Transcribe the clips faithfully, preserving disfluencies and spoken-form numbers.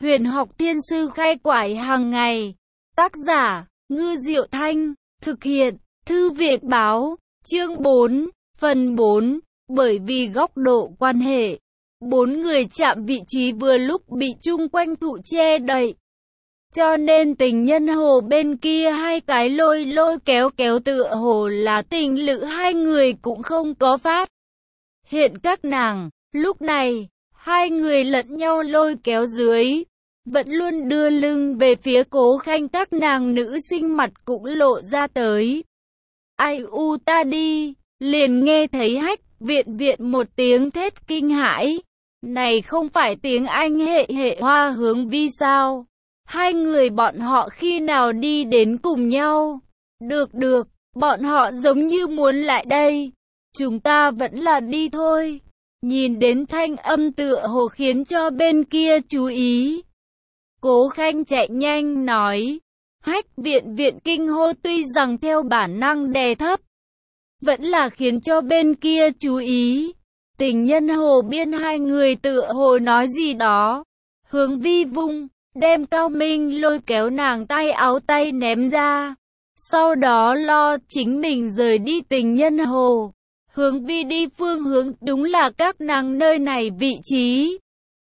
Huyền học thiên sư khai quải hàng ngày. Tác giả, Ngư Diệu Thanh. Thực hiện, Thư viện Báo. Chương bốn, phần bốn. Bởi vì góc độ quan hệ, bốn người chạm vị trí vừa lúc bị chung quanh thụ che đậy. Cho nên tình nhân hồ bên kia hai cái lôi lôi kéo kéo tựa hồ là tình lữ hai người cũng không có phát hiện các nàng. Lúc này, hai người lẫn nhau lôi kéo dưới, vẫn luôn đưa lưng về phía Cố Khanh, các nàng nữ sinh mặt cũng lộ ra tới. Ai u ta đi, liền nghe thấy Hách Viện Viện một tiếng thét kinh hãi. Này không phải tiếng Anh hệ hệ Hoa Hướng Vi sao? Hai người bọn họ khi nào đi đến cùng nhau? Được được, bọn họ giống như muốn lại đây. Chúng ta vẫn là đi thôi. Nhìn đến thanh âm tựa hồ khiến cho bên kia chú ý. Cố Khanh chạy nhanh nói. Hách Viện Viện kinh hô, tuy rằng theo bản năng đè thấp, vẫn là khiến cho bên kia chú ý. Tình nhân hồ biên hai người tựa hồ nói gì đó. Hướng Vi vung, đem Cao Minh lôi kéo nàng tay áo tay ném ra. Sau đó lo chính mình rời đi. Tình nhân hồ, Hướng Vi đi phương hướng đúng là các nàng nơi này vị trí.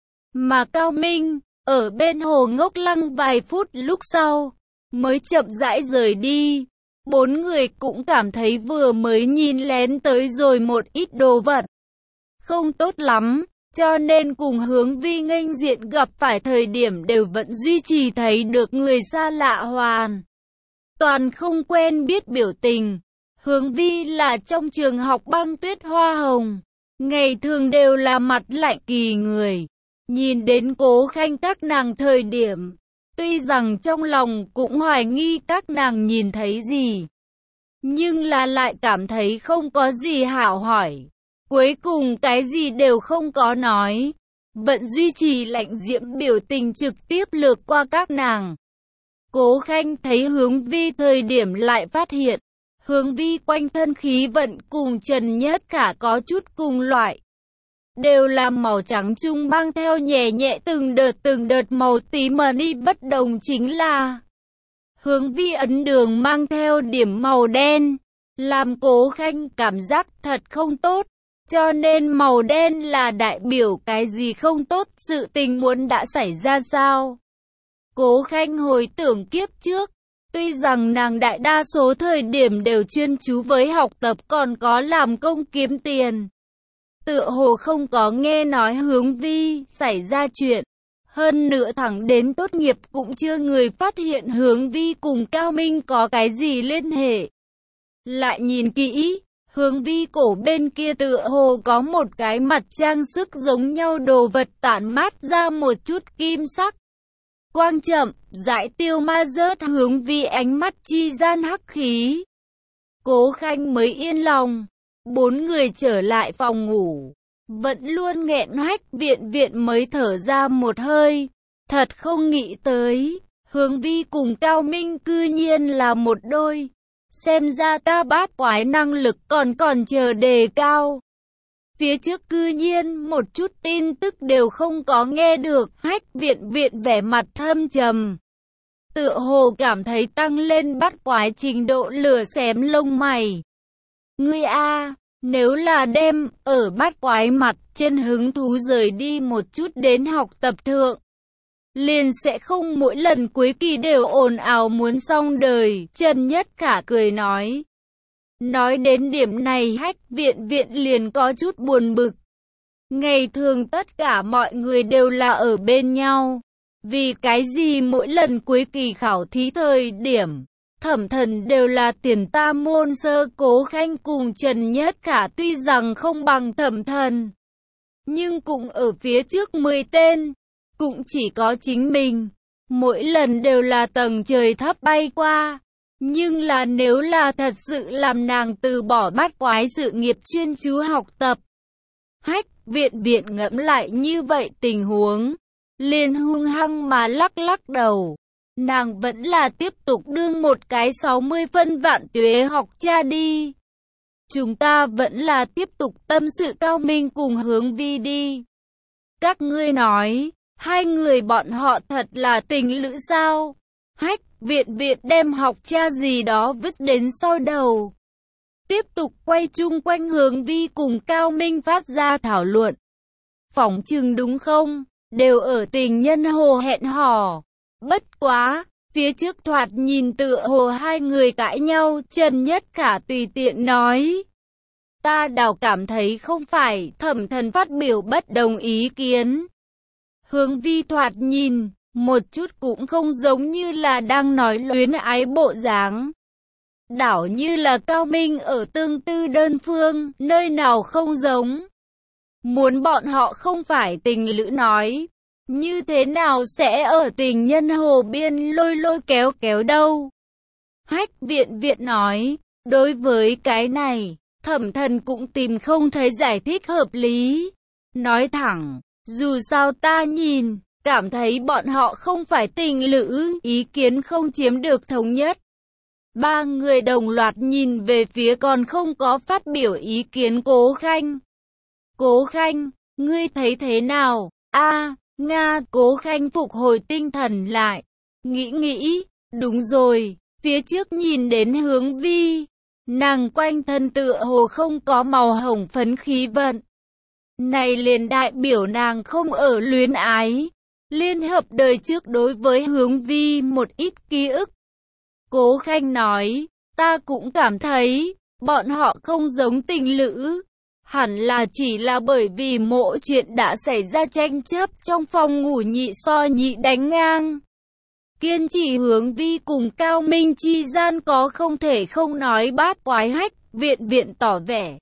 Mà Cao Minh, ở bên hồ ngốc lăng vài phút lúc sau, mới chậm rãi rời đi. Bốn người cũng cảm thấy vừa mới nhìn lén tới rồi một ít đồ vật không tốt lắm, cho nên cùng Hướng Vi nghênh diện gặp phải thời điểm đều vẫn duy trì thấy được người xa lạ hoàn toàn không quen biết biểu tình. Hướng Vi là trong trường học băng tuyết hoa hồng, ngày thường đều là mặt lạnh kỳ người. Nhìn đến Cố Khanh các nàng thời điểm, tuy rằng trong lòng cũng hoài nghi các nàng nhìn thấy gì, nhưng là lại cảm thấy không có gì hảo hỏi. Cuối cùng cái gì đều không có nói, vẫn duy trì lạnh diễm biểu tình trực tiếp lướt qua các nàng. Cố Khanh thấy Hướng Vi thời điểm lại phát hiện, Hướng Vi quanh thân khí vận cùng Trần Nhất Khả có chút cùng loại. Đều là màu trắng trung mang theo nhẹ nhẹ từng đợt từng đợt màu tím, mà đi bất đồng chính là Hướng Vi ấn đường mang theo điểm màu đen, làm Cố Khanh cảm giác thật không tốt. Cho nên màu đen là đại biểu cái gì không tốt, sự tình muốn đã xảy ra sao? Cố Khanh hồi tưởng kiếp trước, tuy rằng nàng đại đa số thời điểm đều chuyên chú với học tập còn có làm công kiếm tiền, tựa hồ không có nghe nói Hướng Vi xảy ra chuyện. Hơn nữa thẳng đến tốt nghiệp cũng chưa người phát hiện Hướng Vi cùng Cao Minh có cái gì liên hệ. Lại nhìn kỹ, Hướng Vi cổ bên kia tựa hồ có một cái mặt trang sức giống nhau đồ vật tản mát ra một chút kim sắc quang chậm rãi tiêu ma rớt Hướng Vi ánh mắt chi gian hắc khí. Cố Khanh mới yên lòng. Bốn người trở lại phòng ngủ, vẫn luôn nghẹn Hách Viện Viện mới thở ra một hơi. Thật không nghĩ tới, Hướng Vi cùng Cao Minh cư nhiên là một đôi. Xem ra ta bát quái năng lực còn còn chờ đề cao. Phía trước cư nhiên một chút tin tức đều không có nghe được. Hách Viện Viện vẻ mặt thâm trầm, tựa hồ cảm thấy tăng lên bát quái trình độ lửa xém lông mày. Ngươi a, nếu là đem ở bát quái mặt trên hứng thú rời đi một chút đến học tập thượng, liền sẽ không mỗi lần cuối kỳ đều ồn ào muốn xong đời. Trần Nhất Khả cười nói. Nói đến điểm này Hách Viện Viện liền có chút buồn bực. Ngày thường tất cả mọi người đều là ở bên nhau, vì cái gì mỗi lần cuối kỳ khảo thí thời điểm thẩm thần đều là tiền tam môn sơ? Cố Khanh cùng Trần Nhất Khả tuy rằng không bằng thẩm thần, nhưng cũng ở phía trước mười tên. Cũng chỉ có chính mình, mỗi lần đều là tầng trời thấp bay qua. Nhưng là nếu là thật sự làm nàng từ bỏ bát quái sự nghiệp chuyên chú học tập. Hách Viện Viện ngẫm lại như vậy tình huống, liền hung hăng mà lắc lắc đầu. Nàng vẫn là tiếp tục đương một cái sáu mươi phân vạn tuế học cha đi. Chúng ta vẫn là tiếp tục tâm sự Cao Minh cùng Hướng Vi đi. Các ngươi nói, Hai người bọn họ thật là tình lữ sao? Hách Viện Viện đem học cha gì đó vứt đến sau đầu. Tiếp tục quay chung quanh Hướng Vi cùng Cao Minh phát ra thảo luận. Phỏng chừng đúng không? Đều ở tình nhân hồ hẹn hò. Bất quá, phía trước thoạt nhìn tựa hồ hai người cãi nhau, Trần Nhất Khả tùy tiện nói. Ta đảo cảm thấy không phải, Thẩm Thần phát biểu bất đồng ý kiến. Hướng Vi thoạt nhìn, một chút cũng không giống như là đang nói luyến ái bộ dáng. Đảo như là Cao Minh ở tương tư đơn phương, nơi nào không giống. Muốn bọn họ không phải tình lữ nói, như thế nào sẽ ở tình nhân hồ biên lôi lôi kéo kéo đâu. Hách Viện Viện nói, đối với cái này, Thẩm Thần cũng tìm không thấy giải thích hợp lý. Nói thẳng, dù sao ta nhìn, cảm thấy bọn họ không phải tình lữ, ý kiến không chiếm được thống nhất. Ba người đồng loạt nhìn về phía còn không có phát biểu ý kiến Cố Khanh. Cố Khanh, ngươi thấy thế nào? A, Nga, Cố Khanh phục hồi tinh thần lại. Nghĩ nghĩ, đúng rồi, phía trước nhìn đến Hướng Vi. Nàng quanh thân tựa hồ không có màu hồng phấn khí vận. Này liền đại biểu nàng không ở luyến ái. Liên hợp đời trước đối với Hướng Vi một ít ký ức. Cố Khanh nói, ta cũng cảm thấy, bọn họ không giống tình lữ. Hẳn là chỉ là bởi vì mộ chuyện đã xảy ra tranh chấp trong phòng ngủ nhị so nhị đánh ngang. Kiên trì Hướng Vi cùng Cao Minh chi gian có không thể không nói bát quái. Hách Viện Viện tỏ vẻ.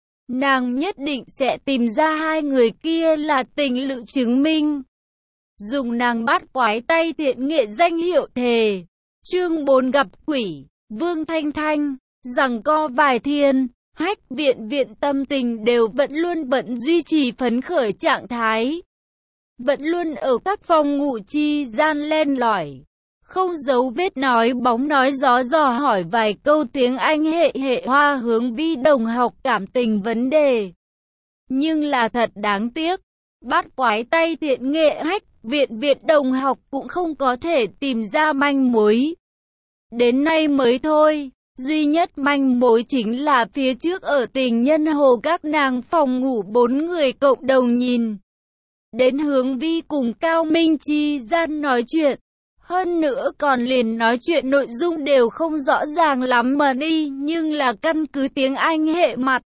Nàng nhất định sẽ tìm ra hai người kia là tình lữ chứng minh. Dùng nàng bát quái tay thiện nghệ danh hiệu thề. Chương bốn gặp quỷ, Vương Thanh Thanh, giằng co vài thiên, Hách Viện Viện tâm tình đều vẫn luôn bận duy trì phấn khởi trạng thái. Vẫn luôn ở các phòng ngủ chi gian len lỏi. Không giấu vết nói bóng nói gió dò hỏi vài câu tiếng Anh hệ hệ hoa Hướng Vi đồng học cảm tình vấn đề. Nhưng là thật đáng tiếc, bát quái tay thiện nghệ Hách Viện Viện đồng học cũng không có thể tìm ra manh mối. Đến nay mới thôi, duy nhất manh mối chính là phía trước ở tình nhân hồ các nàng phòng ngủ bốn người cộng đồng nhìn. Đến Hướng Vi cùng Cao Minh chi gian nói chuyện. Hơn nữa còn liền nói chuyện nội dung đều không rõ ràng lắm mà đi, nhưng là căn cứ tiếng Anh hệ mặt.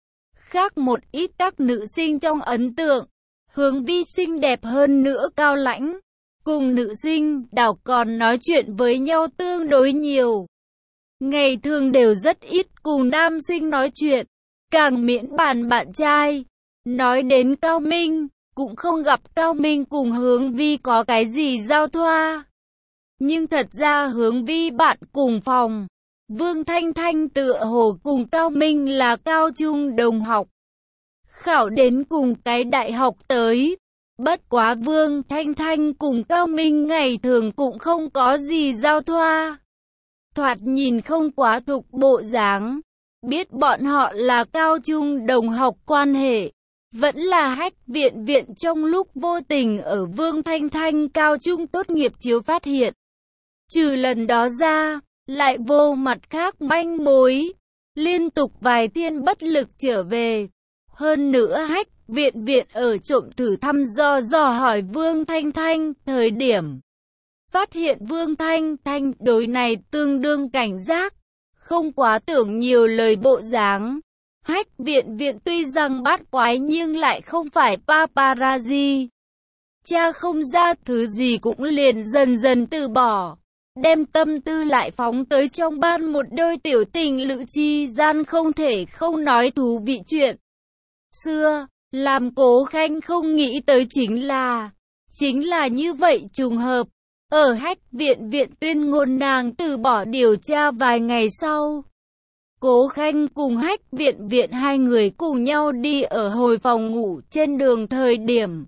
Khác một ít các nữ sinh trong ấn tượng, Hướng Vi xinh đẹp hơn nữa cao lãnh. Cùng nữ sinh đảo còn nói chuyện với nhau tương đối nhiều. Ngày thường đều rất ít cùng nam sinh nói chuyện, càng miễn bàn bạn trai. Nói đến Cao Minh, cũng không gặp Cao Minh cùng Hướng Vi có cái gì giao thoa. Nhưng thật ra Hướng Vi bạn cùng phòng, Vương Thanh Thanh tựa hồ cùng Cao Minh là cao trung đồng học. Khảo đến cùng cái đại học tới. Bất quá Vương Thanh Thanh cùng Cao Minh ngày thường cũng không có gì giao thoa. Thoạt nhìn không quá thục bộ dáng. Biết bọn họ là cao trung đồng học quan hệ. Vẫn là Hách Viện Viện trong lúc vô tình ở Vương Thanh Thanh cao trung tốt nghiệp chiếu phát hiện. Trừ lần đó ra, lại vô mặt khác manh mối. Liên tục vài thiên bất lực trở về. Hơn nữa Hách Viện Viện ở trộm thử thăm dò dò hỏi Vương Thanh Thanh thời điểm. Phát hiện Vương Thanh Thanh đối này tương đương cảnh giác. Không quá tưởng nhiều lời bộ dáng. Hách Viện Viện tuy rằng bát quái nhưng lại không phải paparazzi. Cha không ra thứ gì cũng liền dần dần từ bỏ. Đem tâm tư lại phóng tới trong ban một đôi tiểu tình lữ chi gian không thể không nói thú vị chuyện. Xưa, làm Cố Khanh không nghĩ tới chính là, chính là như vậy trùng hợp. Ở Hách Viện Viện tuyên ngôn nàng từ bỏ điều tra vài ngày sau. Cố Khanh cùng Hách Viện Viện hai người cùng nhau đi ở hồi phòng ngủ trên đường thời điểm.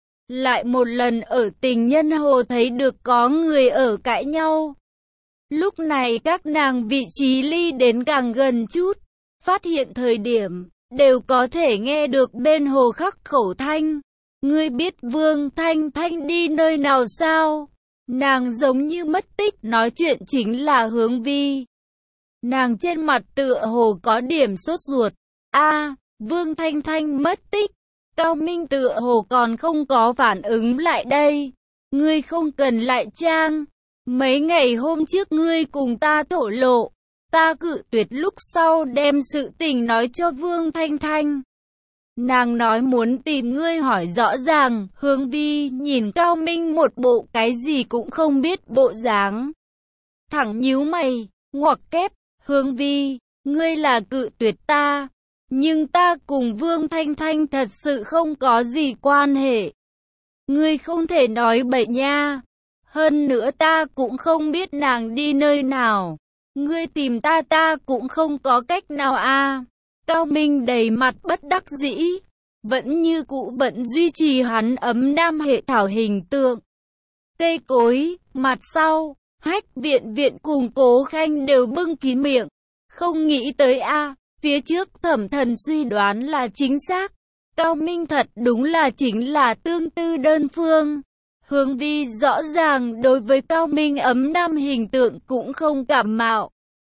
Lại một lần ở tình nhân hồ thấy được có người ở cãi nhau. Lúc này các nàng vị trí ly đến càng gần chút, phát hiện thời điểm, đều có thể nghe được bên hồ khắc khẩu thanh. ngươi biết Vương Thanh Thanh đi nơi nào sao? Nàng giống như mất tích, nói chuyện chính là Hướng Vi. Nàng trên mặt tựa hồ có điểm sốt ruột. A, Vương Thanh Thanh mất tích. Cao Minh tựa hồ còn không có phản ứng lại đây. Ngươi không cần lại trang. Mấy ngày hôm trước ngươi cùng ta thổ lộ. Ta cự tuyệt lúc sau đem sự tình nói cho Vương Thanh Thanh. Nàng nói muốn tìm ngươi hỏi rõ ràng. Hướng Vi nhìn Cao Minh một bộ cái gì cũng không biết bộ dáng. Thẳng nhíu mày, ngoặc kép. Hướng Vi, ngươi là cự tuyệt ta. Nhưng ta cùng Vương Thanh Thanh thật sự không có gì quan hệ. Ngươi không thể nói bậy nha. Hơn nữa ta cũng không biết nàng đi nơi nào. Ngươi tìm ta ta cũng không có cách nào a. Cao Minh đầy mặt bất đắc dĩ. Vẫn như cũ bận duy trì hắn ấm nam hệ thảo hình tượng. Cây cối, mặt sau, Hách Viện Viện cùng Cố Khanh đều bưng kín miệng. Không nghĩ tới a, phía trước Thẩm Thần suy đoán là chính xác. Cao Minh thật đúng là chính là tương tư đơn phương. Hướng Vi rõ ràng đối với Cao Minh ấm nam hình tượng cũng không cảm mạo.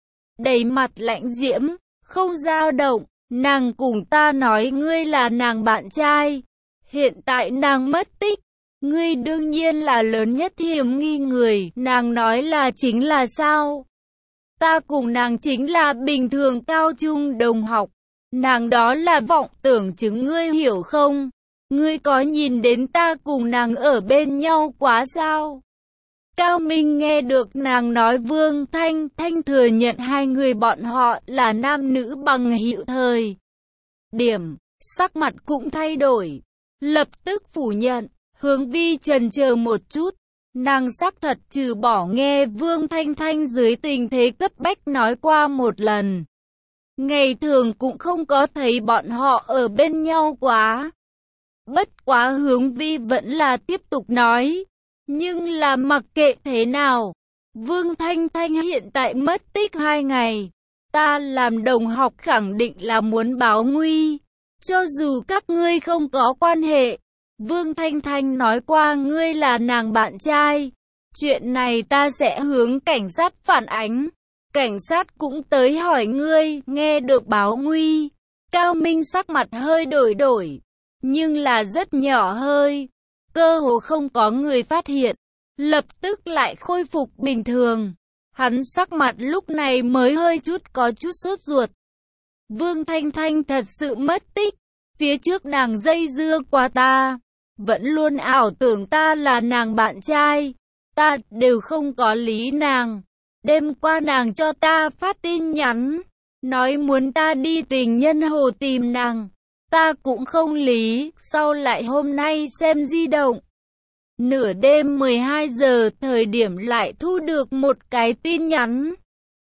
Đầy mặt lạnh diễm, không dao động. Nàng cùng ta nói ngươi là nàng bạn trai. Hiện tại nàng mất tích. Ngươi đương nhiên là lớn nhất hiểm nghi người. Nàng nói là chính là sao? Ta cùng nàng chính là bình thường cao trung đồng học. Nàng đó là vọng tưởng chứng, ngươi hiểu không? Ngươi có nhìn đến ta cùng nàng ở bên nhau quá sao? Cao Minh nghe được nàng nói Vương Thanh Thanh thừa nhận hai người bọn họ là nam nữ bằng hữu thời điểm, sắc mặt cũng thay đổi, lập tức phủ nhận. Hướng Vi chần chờ một chút, nàng xác thật trừ bỏ nghe Vương Thanh Thanh dưới tình thế cấp bách nói qua một lần. Ngày thường cũng không có thấy bọn họ ở bên nhau quá. Bất quá Hướng Vi vẫn là tiếp tục nói. Nhưng là mặc kệ thế nào, Vương Thanh Thanh hiện tại mất tích hai ngày. Ta làm đồng học khẳng định là muốn báo nguy. Cho dù các ngươi không có quan hệ, Vương Thanh Thanh nói qua ngươi là nàng bạn trai. Chuyện này ta sẽ hướng cảnh sát phản ánh. Cảnh sát cũng tới hỏi ngươi, nghe được báo nguy. Cao Minh sắc mặt hơi đổi đổi, nhưng là rất nhỏ hơi. Cơ hồ không có người phát hiện, lập tức lại khôi phục bình thường. Hắn sắc mặt lúc này mới hơi chút có chút sốt ruột. Vương Thanh Thanh thật sự mất tích. Phía trước nàng dây dưa qua ta, vẫn luôn ảo tưởng ta là nàng bạn trai. Ta đều không có lý nàng. Đêm qua nàng cho ta phát tin nhắn, nói muốn ta đi Tình Nhân Hồ tìm nàng. Ta cũng không lý, sau lại hôm nay xem di động. Nửa đêm mười hai giờ thời điểm lại thu được một cái tin nhắn.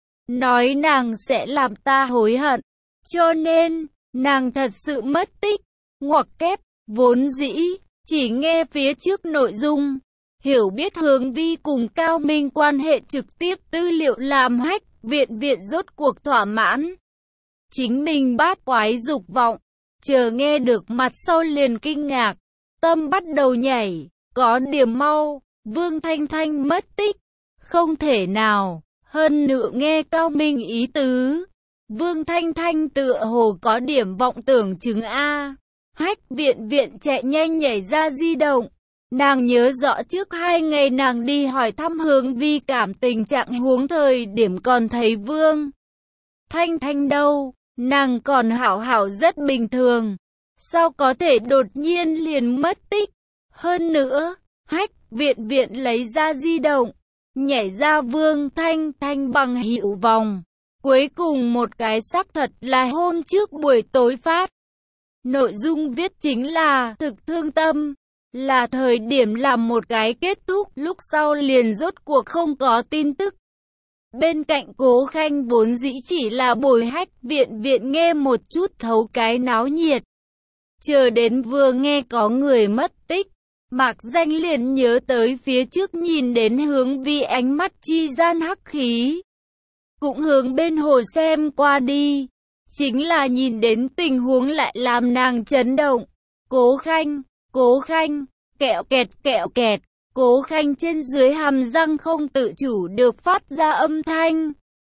Nói nàng sẽ làm ta hối hận. Cho nên, nàng thật sự mất tích. Ngoặc kép, vốn dĩ, chỉ nghe phía trước nội dung. Hiểu biết Hướng Vi cùng Cao Minh quan hệ trực tiếp tư liệu làm Hách Viện Viện rốt cuộc thỏa mãn. Chính mình bát quái dục vọng. Chờ nghe được mặt sau liền kinh ngạc. Tâm bắt đầu nhảy. Có điểm mau. Vương Thanh Thanh mất tích. Không thể nào. Hơn nữa nghe Cao Minh ý tứ. Vương Thanh Thanh tựa hồ có điểm vọng tưởng chứng A. Hách Viện Viện chạy nhanh nhảy ra di động. Nàng nhớ rõ trước hai ngày nàng đi hỏi thăm Hướng Vi cảm tình trạng huống thời điểm còn thấy Vương Thanh Thanh đâu. Nàng còn hảo hảo rất bình thường. Sao có thể đột nhiên liền mất tích? Hơn nữa, Hách Viện Viện lấy ra di động, nhảy ra Vương Thanh Thanh bằng hữu vòng. Cuối cùng một cái xác thật là hôm trước buổi tối phát. Nội dung viết chính là thực thương tâm. Là thời điểm làm một cái kết thúc, lúc sau liền rốt cuộc không có tin tức. Bên cạnh Cố Khanh vốn dĩ chỉ là bồi Hách Viện Viện nghe một chút thấu cái náo nhiệt. Chờ đến vừa nghe có người mất tích, Mạc Danh liền nhớ tới phía trước nhìn đến Hướng Vi ánh mắt chi gian hắc khí. Cũng hướng bên hồ xem qua đi, chính là nhìn đến tình huống lại làm nàng chấn động. Cố Khanh, Cố Khanh, kẹo kẹt kẹo kẹt, Cố Khanh trên dưới hàm răng không tự chủ được phát ra âm thanh.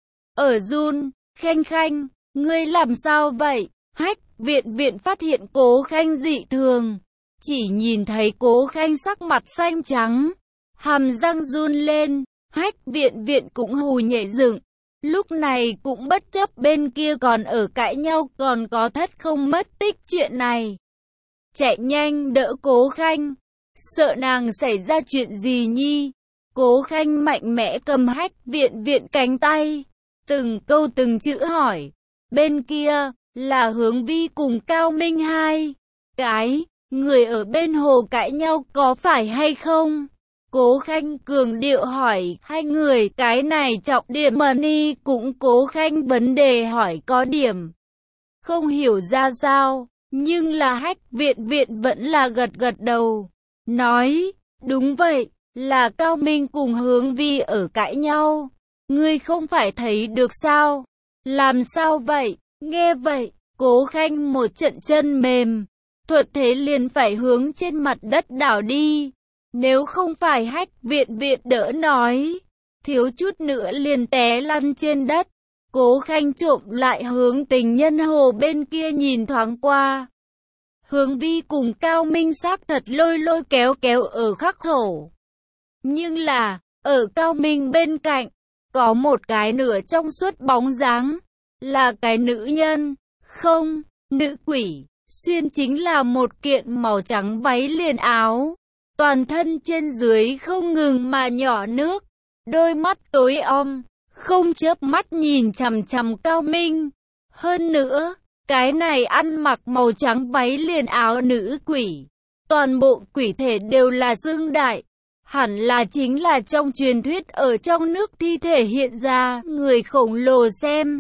Ở run, Khanh Khanh, ngươi làm sao vậy? Hách Viện Viện phát hiện Cố Khanh dị thường. Chỉ nhìn thấy Cố Khanh sắc mặt xanh trắng, hàm răng run lên, Hách Viện Viện cũng hù nhảy dựng. Lúc này cũng bất chấp bên kia còn ở cãi nhau còn có thất không mất tích chuyện này. Chạy nhanh đỡ Cố Khanh, sợ nàng xảy ra chuyện gì nhi. Cố Khanh mạnh mẽ cầm Hách Viện Viện cánh tay, từng câu từng chữ hỏi. Bên kia là Hướng Vi cùng Cao Minh hai cái người ở bên hồ cãi nhau có phải hay không? Cố Khanh cường điệu hỏi hai người, cái này trọng điểm mà ni cũng Cố Khanh vấn đề hỏi có điểm không hiểu ra sao, nhưng là Hách Viện Viện vẫn là gật gật đầu, nói, đúng vậy, là Cao Minh cùng Hướng Vi ở cãi nhau, ngươi không phải thấy được sao? Làm sao vậy? Nghe vậy, Cố Khanh một trận chân mềm, thuận thế liền phải hướng trên mặt đất đảo đi. Nếu không phải Hách Viện Viện đỡ nói, thiếu chút nữa liền té lăn trên đất. Cố Khanh trộm lại hướng tình nhân hồ bên kia nhìn thoáng qua. Hướng Vi cùng Cao Minh xác thật lôi lôi kéo kéo ở khắc khẩu. Nhưng là, ở Cao Minh bên cạnh, có một cái nửa trong suốt bóng dáng, là cái nữ nhân, không, nữ quỷ, xuyên chính là một kiện màu trắng váy liền áo. Toàn thân trên dưới không ngừng mà nhỏ nước, đôi mắt tối om, không chớp mắt nhìn chằm chằm Cao Minh. Hơn nữa, cái này ăn mặc màu trắng váy liền áo nữ quỷ, toàn bộ quỷ thể đều là dương đại, hẳn là chính là trong truyền thuyết ở trong nước thi thể hiện ra người khổng lồ xem.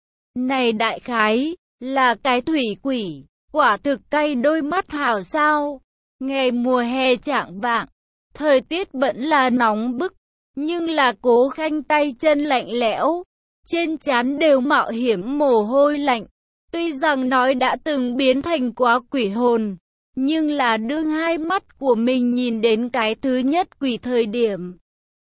Này đại khái, là cái thủy quỷ, quả thực cay đôi mắt hảo sao. Ngày mùa hè chạng vạng, thời tiết vẫn là nóng bức, nhưng là Cố Khanh tay chân lạnh lẽo, trên trán đều mạo hiểm mồ hôi lạnh. Tuy rằng nói đã từng biến thành quá quỷ hồn, nhưng là đương hai mắt của mình nhìn đến cái thứ nhất quỷ thời điểm,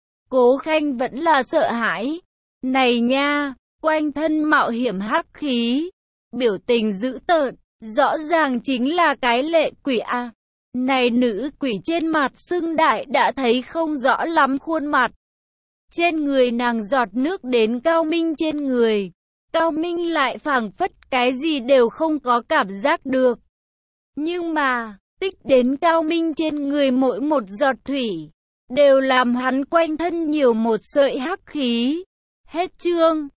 Cố Khanh vẫn là sợ hãi. Này nha, quanh thân mạo hiểm hắc khí, biểu tình dữ tợn, rõ ràng chính là cái lệ quỷ a. Này nữ quỷ trên mặt sưng đại đã thấy không rõ lắm khuôn mặt. Trên người nàng giọt nước đến Cao Minh trên người. Cao Minh lại phảng phất cái gì đều không có cảm giác được. Nhưng mà, tích đến Cao Minh trên người mỗi một giọt thủy, đều làm hắn quanh thân nhiều một sợi hắc khí. Hết chương.